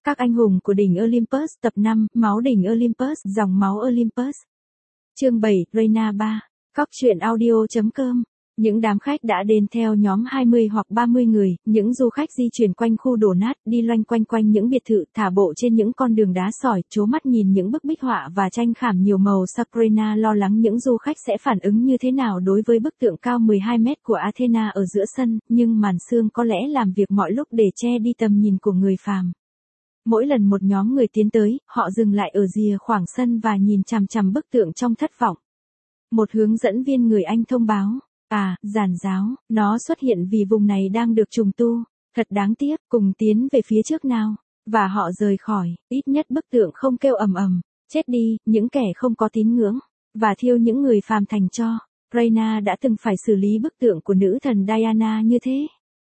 Các anh hùng của đỉnh Olympus tập 5, máu đỉnh Olympus, dòng máu Olympus. Chương 7, Rayna 3. Cóc truyện audio.com. Những đám khách đã đến theo nhóm 20 hoặc 30 người, những du khách di chuyển quanh khu đổ nát, đi loanh quanh quanh những biệt thự, thả bộ trên những con đường đá sỏi, chố mắt nhìn những bức bích họa và tranh khảm nhiều màu. Sabrina lo lắng những du khách sẽ phản ứng như thế nào đối với bức tượng cao 12 mét của Athena ở giữa sân, nhưng màn sương có lẽ làm việc mọi lúc để che đi tầm nhìn của người phàm. Mỗi lần một nhóm người tiến tới, họ dừng lại ở rìa khoảng sân và nhìn chằm chằm bức tượng trong thất vọng. Một hướng dẫn viên người Anh thông báo, giàn giáo, nó xuất hiện vì vùng này đang được trùng tu, thật đáng tiếc, cùng tiến về phía trước nào. Và họ rời khỏi, ít nhất bức tượng không kêu ầm ầm, chết đi, những kẻ không có tín ngưỡng, và thiêu những người phàm thành tro. Rayna đã từng phải xử lý bức tượng của nữ thần Diana như thế.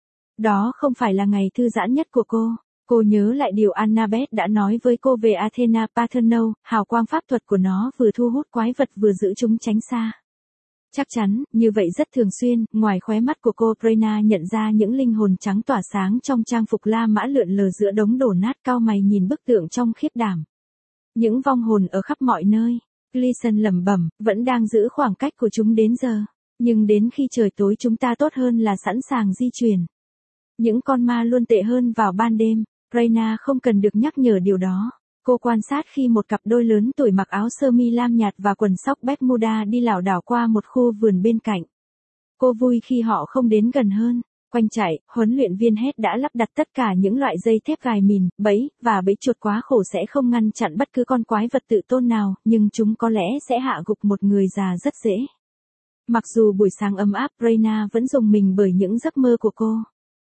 Đó không phải là ngày thư giãn nhất của cô. Cô nhớ lại điều Annabeth đã nói với cô về Athena Parthenon, hào quang pháp thuật của nó vừa thu hút quái vật vừa giữ chúng tránh xa. Chắc chắn, như vậy rất thường xuyên, ngoài khóe mắt của cô, Rayna nhận ra những linh hồn trắng tỏa sáng trong trang phục La Mã lượn lờ giữa đống đổ nát, cau mày nhìn bức tượng trong khiếp đảm. Những vong hồn ở khắp mọi nơi, Gleason lẩm bẩm, vẫn đang giữ khoảng cách của chúng đến giờ. Nhưng đến khi trời tối chúng ta tốt hơn là sẵn sàng di chuyển. Những con ma luôn tệ hơn vào ban đêm. Rayna không cần được nhắc nhở điều đó. Cô quan sát khi một cặp đôi lớn tuổi mặc áo sơ mi lam nhạt và quần sóc Bermuda đi lảo đảo qua một khu vườn bên cạnh. Cô vui khi họ không đến gần hơn. Quanh trại, huấn luyện viên Head đã lắp đặt tất cả những loại dây thép gài mìn, bẫy, và bẫy chuột quá khổ sẽ không ngăn chặn bất cứ con quái vật tự tôn nào, nhưng chúng có lẽ sẽ hạ gục một người già rất dễ. Mặc dù buổi sáng ấm áp, Rayna vẫn rùng mình bởi những giấc mơ của cô.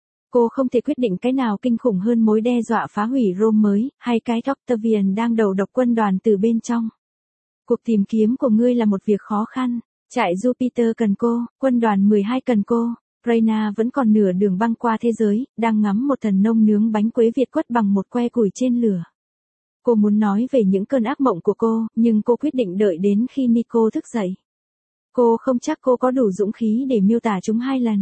Cô không thể quyết định cái nào kinh khủng hơn mối đe dọa phá hủy Rome mới, hay cái Octavian đang đầu độc quân đoàn từ bên trong. Cuộc tìm kiếm của ngươi là một việc khó khăn. Trại Jupiter cần cô, quân đoàn 12 cần cô. Rayna vẫn còn nửa đường băng qua thế giới, đang ngắm một thần nông nướng bánh quế Việt quất bằng một que củi trên lửa. Cô muốn nói về những cơn ác mộng của cô, nhưng cô quyết định đợi đến khi Nico thức dậy. Cô không chắc cô có đủ dũng khí để miêu tả chúng 2 lần.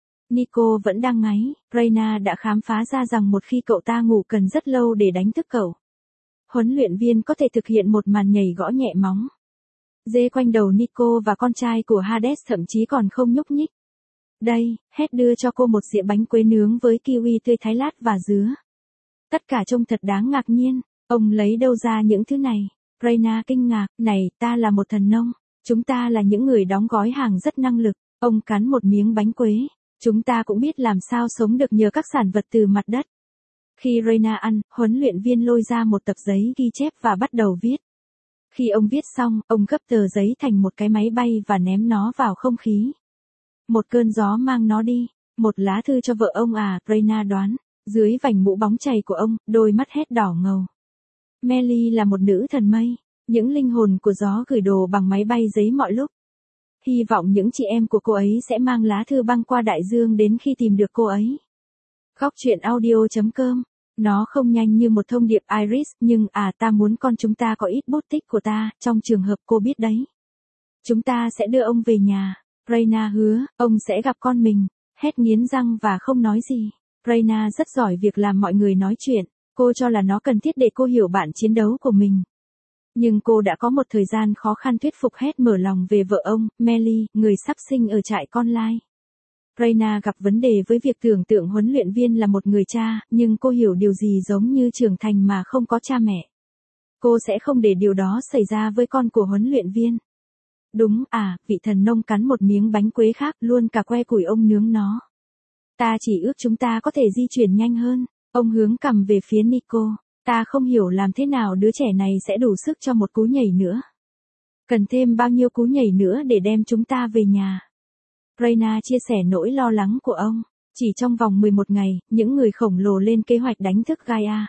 Nico vẫn đang ngáy, Rayna đã khám phá ra rằng một khi cậu ta ngủ cần rất lâu để đánh thức cậu. Huấn luyện viên có thể thực hiện một màn nhảy gõ nhẹ móng. Dê quanh đầu Nico và con trai của Hades thậm chí còn không nhúc nhích. Đây, Head đưa cho cô một dĩa bánh quế nướng với kiwi tươi thái lát và dứa. Tất cả trông thật đáng ngạc nhiên, ông lấy đâu ra những thứ này? Rayna kinh ngạc, này, ta là một thần nông, chúng ta là những người đóng gói hàng rất năng lực. Ông cắn một miếng bánh quế. Chúng ta cũng biết làm sao sống được nhờ các sản vật từ mặt đất. Khi Rayna ăn, huấn luyện viên lôi ra một tập giấy ghi chép và bắt đầu viết. Khi ông viết xong, ông gấp tờ giấy thành một cái máy bay và ném nó vào không khí. Một cơn gió mang nó đi. Một lá thư cho vợ ông Rayna đoán. Dưới vành mũ bóng chày của ông, đôi mắt Head đỏ ngầu. Melly là một nữ thần mây. Những linh hồn của gió gửi đồ bằng máy bay giấy mọi lúc. Hy vọng những chị em của cô ấy sẽ mang lá thư băng qua đại dương đến khi tìm được cô ấy. Cóc truyện audio.com. Nó không nhanh như một thông điệp Iris, nhưng ta muốn con chúng ta có ít bút tích của ta, trong trường hợp cô biết đấy. Chúng ta sẽ đưa ông về nhà. Rayna hứa, ông sẽ gặp con mình. Head nghiến răng và không nói gì. Rayna rất giỏi việc làm mọi người nói chuyện. Cô cho là nó cần thiết để cô hiểu bản chiến đấu của mình. Nhưng cô đã có một thời gian khó khăn thuyết phục Head mở lòng về vợ ông, Melly, người sắp sinh ở trại con lai. Rayna gặp vấn đề với việc tưởng tượng huấn luyện viên là một người cha, nhưng cô hiểu điều gì giống như trưởng thành mà không có cha mẹ. Cô sẽ không để điều đó xảy ra với con của huấn luyện viên. Đúng, vị thần nông cắn một miếng bánh quế khác, luôn cả que củi ông nướng nó. Ta chỉ ước chúng ta có thể di chuyển nhanh hơn. Ông hướng cằm về phía Nico. Ta không hiểu làm thế nào đứa trẻ này sẽ đủ sức cho một cú nhảy nữa. Cần thêm bao nhiêu cú nhảy nữa để đem chúng ta về nhà. Rayna chia sẻ nỗi lo lắng của ông. Chỉ trong vòng 11 ngày, những người khổng lồ lên kế hoạch đánh thức Gaia.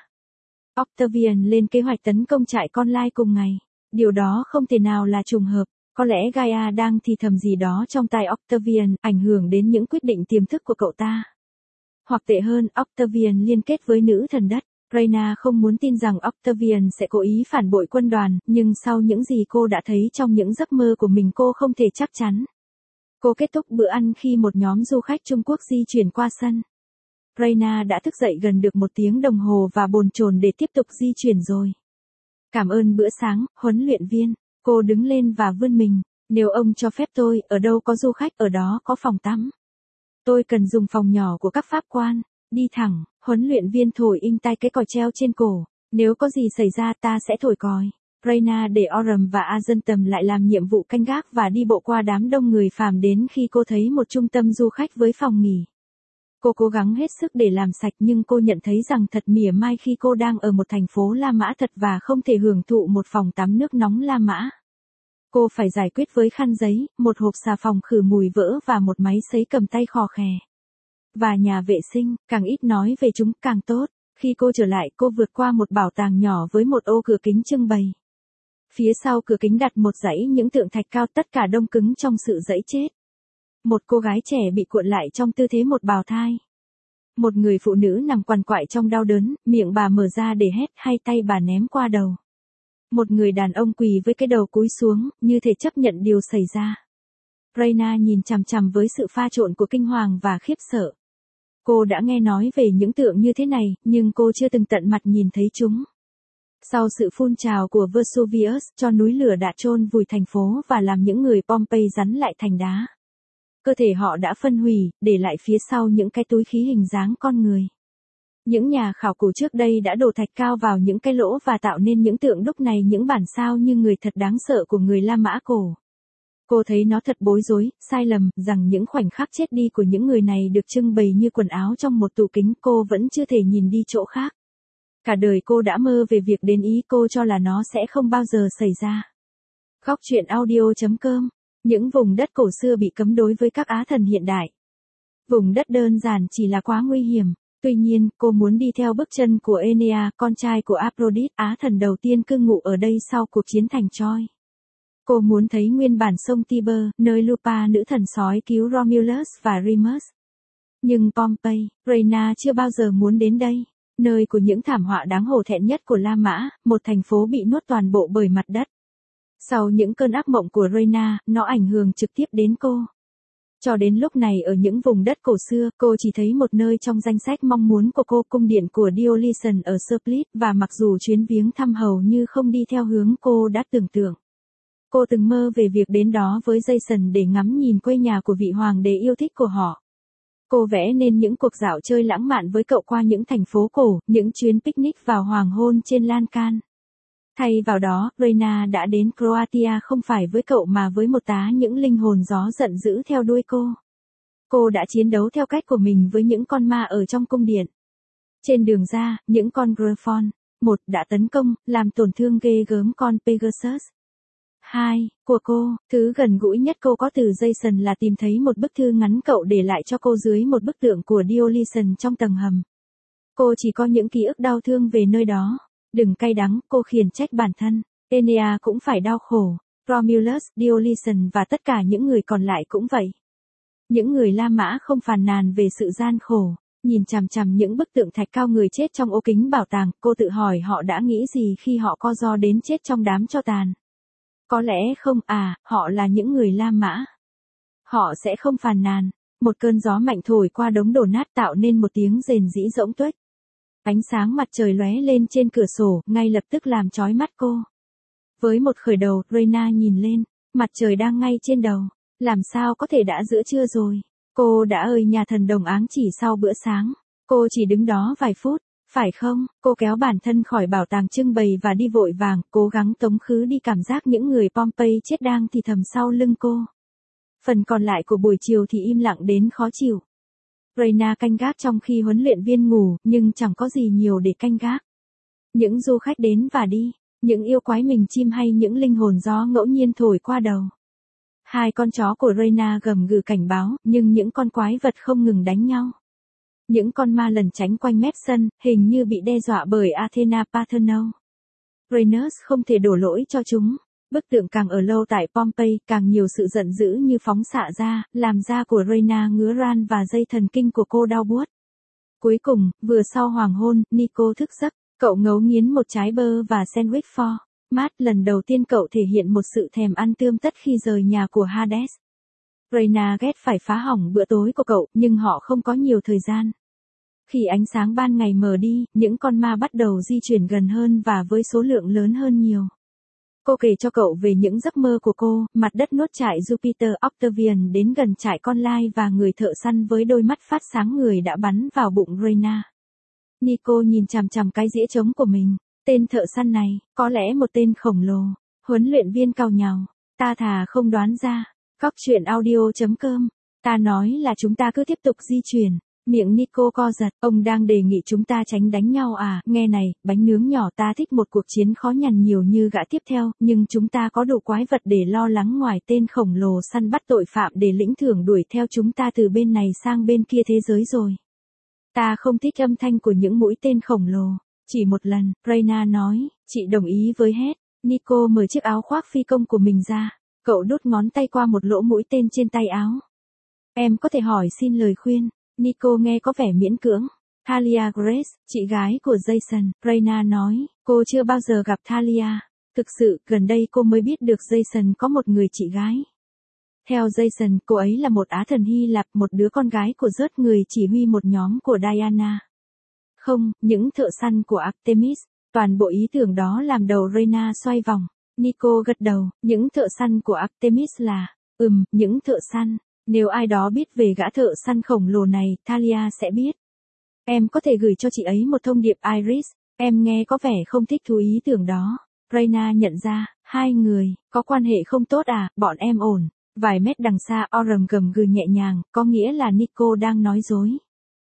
Octavian lên kế hoạch tấn công trại con lai cùng ngày. Điều đó không thể nào là trùng hợp. Có lẽ Gaia đang thì thầm gì đó trong tai Octavian, ảnh hưởng đến những quyết định tiềm thức của cậu ta. Hoặc tệ hơn, Octavian liên kết với nữ thần đất. Rayna không muốn tin rằng Octavian sẽ cố ý phản bội quân đoàn, nhưng sau những gì cô đã thấy trong những giấc mơ của mình cô không thể chắc chắn. Cô kết thúc bữa ăn khi một nhóm du khách Trung Quốc di chuyển qua sân. Reyna đã thức dậy gần được 1 tiếng đồng hồ và bồn chồn để tiếp tục di chuyển rồi. Cảm ơn bữa sáng, huấn luyện viên. Cô đứng lên và vươn mình. Nếu ông cho phép tôi, ở đâu có du khách ở đó có phòng tắm. Tôi cần dùng phòng nhỏ của các pháp quan. Đi thẳng, huấn luyện viên thổi inh tai cái còi treo trên cổ. Nếu có gì xảy ra ta sẽ thổi còi. Reyna để Oram và Azentem lại làm nhiệm vụ canh gác và đi bộ qua đám đông người phàm đến khi cô thấy một trung tâm du khách với phòng nghỉ. Cô cố gắng hết sức để làm sạch nhưng cô nhận thấy rằng thật mỉa mai khi cô đang ở một thành phố La Mã thật và không thể hưởng thụ một phòng tắm nước nóng La Mã. Cô phải giải quyết với khăn giấy, một hộp xà phòng khử mùi vỡ và một máy sấy cầm tay khò khè. Và nhà vệ sinh, càng ít nói về chúng càng tốt. Khi cô trở lại cô vượt qua một bảo tàng nhỏ với một ô cửa kính trưng bày. Phía sau cửa kính đặt một dãy những tượng thạch cao tất cả đông cứng trong sự dẫy chết. Một cô gái trẻ bị cuộn lại trong tư thế một bào thai. Một người phụ nữ nằm quằn quại trong đau đớn, miệng bà mở ra để hét hay tay bà ném qua đầu. Một người đàn ông quỳ với cái đầu cúi xuống, như thể chấp nhận điều xảy ra. Reyna nhìn chằm chằm với sự pha trộn của kinh hoàng và khiếp sợ. Cô đã nghe nói về những tượng như thế này, nhưng cô chưa từng tận mặt nhìn thấy chúng. Sau sự phun trào của Vesuvius cho núi lửa đã chôn vùi thành phố và làm những người Pompeii rắn lại thành đá. Cơ thể họ đã phân hủy, để lại phía sau những cái túi khí hình dáng con người. Những nhà khảo cổ trước đây đã đổ thạch cao vào những cái lỗ và tạo nên những tượng đúc này, những bản sao như người thật đáng sợ của người La Mã cổ. Cô thấy nó thật bối rối, sai lầm, rằng những khoảnh khắc chết đi của những người này được trưng bày như quần áo trong một tủ kính, cô vẫn chưa thể nhìn đi chỗ khác. Cả đời cô đã mơ về việc đến Ý, cô cho là nó sẽ không bao giờ xảy ra. Góc truyện audio.com. Những vùng đất cổ xưa bị cấm đối với các á thần hiện đại. Vùng đất đơn giản chỉ là quá nguy hiểm. Tuy nhiên, cô muốn đi theo bước chân của Enea, con trai của Aphrodite, á thần đầu tiên cư ngụ ở đây sau cuộc chiến thành Troy. Cô muốn thấy nguyên bản sông Tiber, nơi Lupa nữ thần sói cứu Romulus và Remus. Nhưng Pompeii, Reyna chưa bao giờ muốn đến đây. Nơi của những thảm họa đáng hổ thẹn nhất của La Mã, một thành phố bị nuốt toàn bộ bởi mặt đất. Sau những cơn ác mộng của Reyna, nó ảnh hưởng trực tiếp đến cô. Cho đến lúc này ở những vùng đất cổ xưa, cô chỉ thấy một nơi trong danh sách mong muốn của cô, cung điện của Diocletian ở Split, và mặc dù chuyến viếng thăm hầu như không đi theo hướng cô đã tưởng tượng. Cô từng mơ về việc đến đó với Jason để ngắm nhìn quê nhà của vị hoàng đế yêu thích của họ. Cô vẽ nên những cuộc dạo chơi lãng mạn với cậu qua những thành phố cổ, những chuyến picnic vào hoàng hôn trên lan can. Thay vào đó, Reyna đã đến Croatia không phải với cậu mà với một tá những linh hồn gió giận dữ theo đuôi cô. Cô đã chiến đấu theo cách của mình với những con ma ở trong cung điện. Trên đường ra, những con Griffon, một đã tấn công, làm tổn thương ghê gớm con Pegasus. 2. Của cô, thứ gần gũi nhất cô có từ Jason là tìm thấy một bức thư ngắn cậu để lại cho cô dưới một bức tượng của Diocletian trong tầng hầm. Cô chỉ có những ký ức đau thương về nơi đó. Đừng cay đắng, cô khiển trách bản thân. Enea cũng phải đau khổ. Romulus, Diocletian và tất cả những người còn lại cũng vậy. Những người La Mã không phàn nàn về sự gian khổ. Nhìn chằm chằm những bức tượng thạch cao người chết trong ô kính bảo tàng, cô tự hỏi họ đã nghĩ gì khi họ co ro đến chết trong đám tro tàn. Có lẽ không, họ là những người La Mã. Họ sẽ không phàn nàn. Một cơn gió mạnh thổi qua đống đổ nát tạo nên một tiếng rền rĩ rỗng tuếch. Ánh sáng mặt trời lóe lên trên cửa sổ, ngay lập tức làm chói mắt cô. Với một khởi đầu, Reyna nhìn lên, mặt trời đang ngay trên đầu. Làm sao có thể đã giữa trưa rồi? Cô đã ơi nhà thần đồng áng chỉ sau bữa sáng. Cô chỉ đứng đó vài phút, phải không? Cô kéo bản thân khỏi bảo tàng trưng bày và đi vội vàng, cố gắng tống khứ đi cảm giác những người Pompeii chết đang thì thầm sau lưng cô. Phần còn lại của buổi chiều thì im lặng đến khó chịu. Reyna canh gác trong khi huấn luyện viên ngủ, nhưng chẳng có gì nhiều để canh gác. Những du khách đến và đi, những yêu quái mình chim hay những linh hồn gió ngẫu nhiên thổi qua đầu. 2 con chó của Reyna gầm gừ cảnh báo, nhưng những con quái vật không ngừng đánh nhau. Những con ma lẩn tránh quanh mép sân, hình như bị đe dọa bởi Athena Parthenou. Reynolds không thể đổ lỗi cho chúng. Bức tượng càng ở lâu tại Pompeii, càng nhiều sự giận dữ như phóng xạ ra, làm da của Reyna ngứa ran và dây thần kinh của cô đau buốt. Cuối cùng, vừa sau hoàng hôn, Nico thức giấc, cậu ngấu nghiến một trái bơ và sandwich pho. Mát, lần đầu tiên cậu thể hiện một sự thèm ăn tươm tất khi rời nhà của Hades. Reyna ghét phải phá hỏng bữa tối của cậu, nhưng họ không có nhiều thời gian. Khi ánh sáng ban ngày mờ đi, những con ma bắt đầu di chuyển gần hơn và với số lượng lớn hơn nhiều. Cô kể cho cậu về những giấc mơ của cô, mặt đất nuốt trại Jupiter Octavian đến gần trại con lai và người thợ săn với đôi mắt phát sáng người đã bắn vào bụng Reyna. Nico nhìn chằm chằm cái dĩa trống của mình. Tên thợ săn này, có lẽ một tên khổng lồ. Huấn luyện viên cau nhàu. Ta thà không đoán ra. Cóc truyện audio.com. Ta nói là chúng ta cứ tiếp tục di chuyển. Miệng Nico co giật. Ông đang đề nghị chúng ta tránh đánh nhau à? Nghe này, bánh nướng nhỏ, ta thích một cuộc chiến khó nhằn nhiều như gã tiếp theo, nhưng chúng ta có đủ quái vật để lo lắng ngoài tên khổng lồ săn bắt tội phạm để lĩnh thưởng đuổi theo chúng ta từ bên này sang bên kia thế giới rồi. Ta không thích âm thanh của những mũi tên khổng lồ. Chỉ một lần, Reyna nói, chị đồng ý với hết. Nico mở chiếc áo khoác phi công của mình ra. Cậu đút ngón tay qua một lỗ mũi tên trên tay áo. Em có thể hỏi xin lời khuyên. Nico nghe có vẻ miễn cưỡng. Thalia Grace, chị gái của Jason, Reyna nói, cô chưa bao giờ gặp Thalia. Thực sự, gần đây cô mới biết được Jason có một người chị gái. Theo Jason, cô ấy là một Á thần Hy Lạp, một đứa con gái của Zeus, người chỉ huy một nhóm của Diana. Không, những thợ săn của Artemis. Toàn bộ ý tưởng đó làm đầu Reyna xoay vòng. Nico gật đầu, những thợ săn của Artemis là, những thợ săn. Nếu ai đó biết về gã thợ săn khổng lồ này, Thalia sẽ biết. Em có thể gửi cho chị ấy một thông điệp Iris. Em nghe có vẻ không thích thú ý tưởng đó. Reyna nhận ra, hai người, có quan hệ không tốt à, bọn em ổn. Vài mét đằng xa, Oram gầm gừ nhẹ nhàng, có nghĩa là Nico đang nói dối.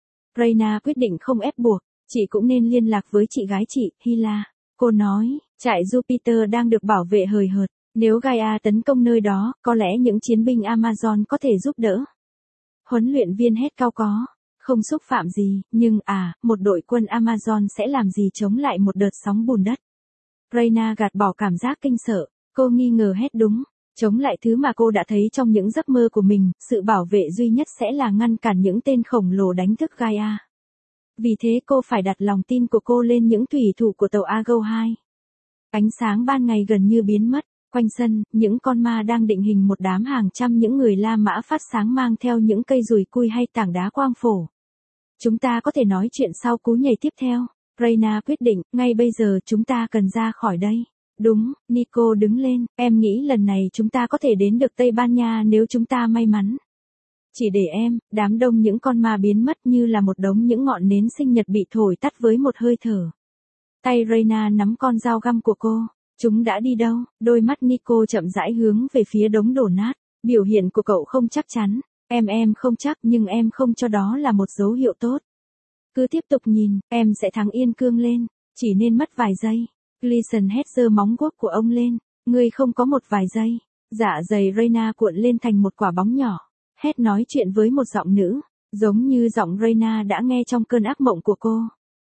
Reyna quyết định không ép buộc, chị cũng nên liên lạc với chị gái chị, Hila. Cô nói, trại Jupiter đang được bảo vệ hời hợt. Nếu Gaia tấn công nơi đó, có lẽ những chiến binh Amazon có thể giúp đỡ. Huấn luyện viên hét cao có. Không xúc phạm gì, nhưng một đội quân Amazon sẽ làm gì chống lại một đợt sóng bùn đất. Reyna gạt bỏ cảm giác kinh sợ, cô nghi ngờ hết đúng. Chống lại thứ mà cô đã thấy trong những giấc mơ của mình, sự bảo vệ duy nhất sẽ là ngăn cản những tên khổng lồ đánh thức Gaia. Vì thế cô phải đặt lòng tin của cô lên những thủy thủ của tàu Argo 2. Ánh sáng ban ngày gần như biến mất. Quanh sân, những con ma đang định hình một đám hàng trăm những người La Mã phát sáng mang theo những cây dùi cui hay tảng đá quang phổ. Chúng ta có thể nói chuyện sau cú nhảy tiếp theo. Reyna quyết định, ngay bây giờ chúng ta cần ra khỏi đây. Đúng, Nico đứng lên, em nghĩ lần này chúng ta có thể đến được Tây Ban Nha nếu chúng ta may mắn. Chỉ để em, đám đông những con ma biến mất như là một đống những ngọn nến sinh nhật bị thổi tắt với một hơi thở. Tay Reyna nắm con dao găm của cô. Chúng đã đi đâu? Đôi mắt Nico chậm rãi hướng về phía đống đổ nát. Biểu hiện của cậu không chắc chắn. Em không chắc, nhưng em không cho đó là một dấu hiệu tốt. Cứ tiếp tục nhìn, em sẽ thắng yên cương lên. Chỉ nên mất vài giây. Gleason hét giơ móng guốc của ông lên. Ngươi không có một vài giây. Dạ dày Reyna cuộn lên thành một quả bóng nhỏ. Hét nói chuyện với một giọng nữ. Giống như giọng Reyna đã nghe trong cơn ác mộng của cô.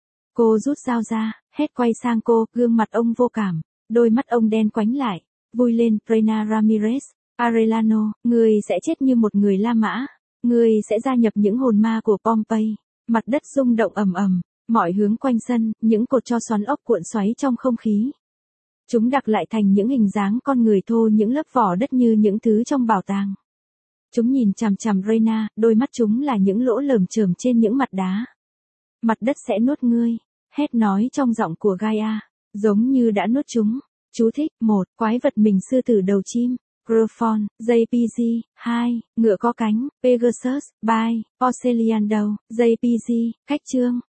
Cô rút dao ra, hét quay sang cô, gương mặt ông vô cảm. Đôi mắt ông đen quánh lại. Vui lên, Reyna Ramirez. Arellano, ngươi sẽ chết như một người La Mã. Ngươi sẽ gia nhập những hồn ma của Pompeii. Mặt đất rung động ầm ầm. Mọi hướng quanh sân, những cột tro xoắn ốc cuộn xoáy trong không khí. Chúng đặc lại thành những hình dáng con người thô, những lớp vỏ đất như những thứ trong bảo tàng. Chúng nhìn chằm chằm Reyna, đôi mắt chúng là những lỗ lởm chởm trên những mặt đá. Mặt đất sẽ nuốt ngươi. Hét nói trong giọng của Gaia. Giống như đã nuốt chúng. Chú thích, 1. Quái vật mình sư tử đầu chim. Grophon, JPG, 2. Ngựa có cánh, Pegasus, Bai, Porcelian đầu, JPG, khách trương.